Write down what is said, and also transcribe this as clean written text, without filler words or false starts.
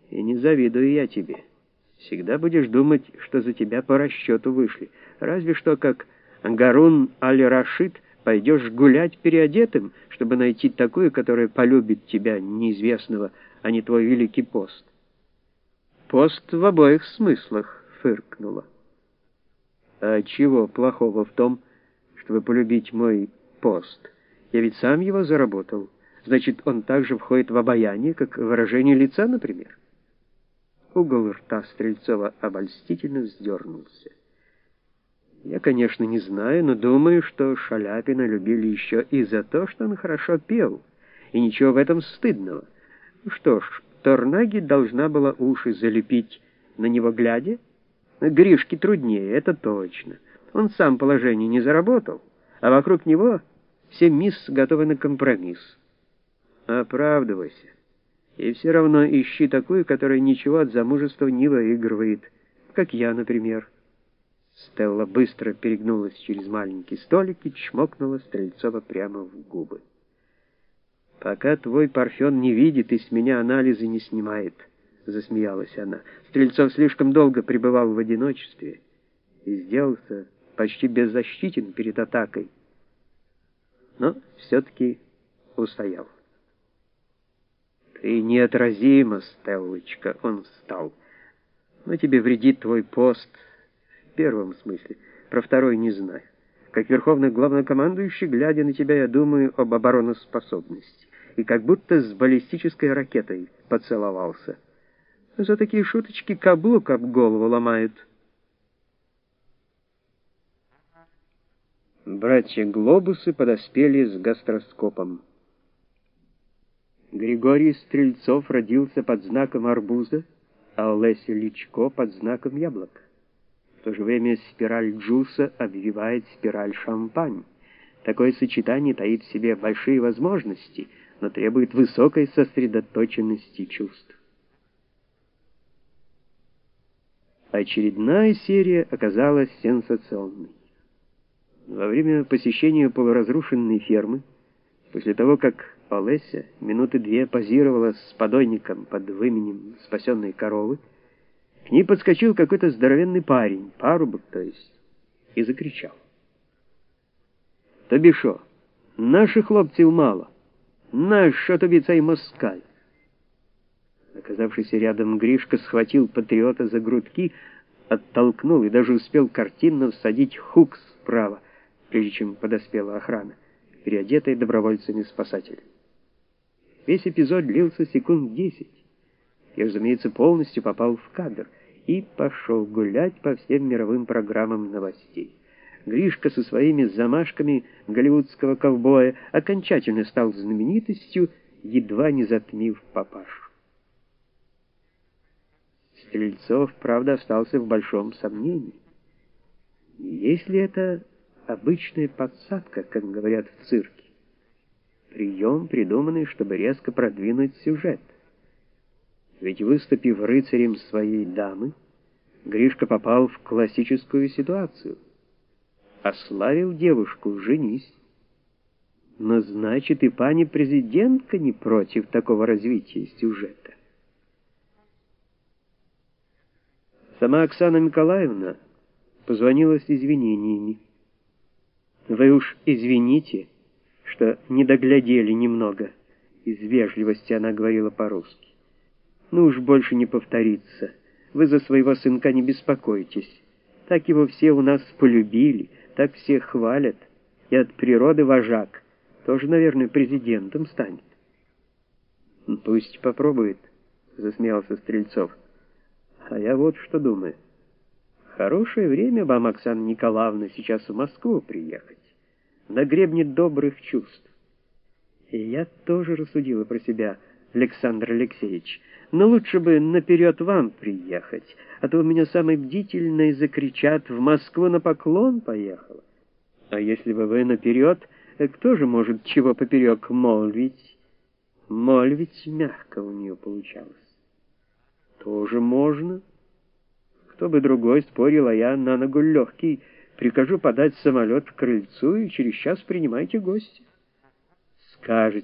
И не завидую я тебе. Всегда будешь думать, что за тебя по расчету вышли. Разве что, как Гарун аль-Рашид, пойдешь гулять переодетым, чтобы найти такую, которая полюбит тебя, неизвестного, а не твой великий пост. Пост в обоих смыслах, фыркнула. А чего плохого в том, чтобы полюбить мой пост? Я ведь сам его заработал. Значит, он также входит в обаяние, как выражение лица, например. Угол рта Стрельцова обольстительно вздернулся. Я, конечно, не знаю, но думаю, что Шаляпина любили еще и за то, что он хорошо пел, и ничего в этом стыдного. Ну что ж, Торнаги должна была уши залепить на него глядя. Гришке труднее, это точно. Он сам положение не заработал, а вокруг него все мисс готовы на компромисс. Оправдывайся. И все равно ищи такую, которая ничего от замужества не выигрывает, как я, например. Стелла быстро перегнулась через маленький столик и чмокнула Стрельцова прямо в губы. «Пока твой Парфен не видит и с меня анализы не снимает», — засмеялась она. Стрельцов слишком долго пребывал в одиночестве и сделался почти беззащитен перед атакой, но все-таки устоял. «Ты неотразима, Стеллочка», — он встал. «Но тебе вредит твой пост». В первом смысле, про второй не знаю. Как верховный главнокомандующий, глядя на тебя, я думаю об обороноспособности. И как будто с баллистической ракетой поцеловался. За такие шуточки каблук об голову ломают. Братья-глобусы подоспели с гастроскопом. Григорий Стрельцов родился под знаком арбуза, а Олеся Личко под знаком яблока. В то же время спираль Джуса обвивает спираль Шампань. Такое сочетание таит в себе большие возможности, но требует высокой сосредоточенности чувств. Очередная серия оказалась сенсационной. Во время посещения полуразрушенной фермы, после того, как Олеся минуты две позировала с подойником под выменем спасенной коровы, к ней подскочил какой-то здоровенный парень, парубок, то есть, и закричал: «Тобі шо, наших хлопців мало? Нащо тобі цей москаль?» Оказавшийся рядом Гришка схватил патриота за грудки, оттолкнул и даже успел картинно всадить хук справа, прежде чем подоспела охрана, переодетая добровольцами-спасателями. Весь эпизод длился секунд 10. Я, разумеется, полностью попал в кадр и пошел гулять по всем мировым программам новостей. Гришка со своими замашками голливудского ковбоя окончательно стал знаменитостью, едва не затмив папашу. Стрельцов, правда, остался в большом сомнении. Есть ли это обычная подсадка, как говорят в цирке? Прием, придуманный, чтобы резко продвинуть сюжет. Ведь, выступив рыцарем своей дамы, Гришка попал в классическую ситуацию. Ославил девушку, женись. Но значит, и пани президентка не против такого развития сюжета. Сама Оксана Николаевна позвонила с извинениями. «Вы уж извините, что не доглядели немного», — из вежливости она говорила по-русски. «Ну уж больше не повторится. Вы за своего сынка не беспокойтесь. Так его все у нас полюбили, так все хвалят. И от природы вожак. Тоже, наверное, президентом станет». «Пусть попробует», — засмеялся Стрельцов. «А я вот что думаю. Хорошее время вам, Оксана Николаевна, сейчас в Москву приехать. На гребне добрых чувств». И я тоже рассудила про себя, Александр Алексеевич. Но лучше бы наперед вам приехать, а то у меня самый бдительный закричат: «В Москву на поклон поехала». А если бы вы наперед, кто же может чего поперек молвить? Молвить мягко у нее получалось. Тоже можно. Кто бы другой спорил, а я на ногу легкий. Прикажу подать самолет к крыльцу, и через час принимайте гостя. Скажете: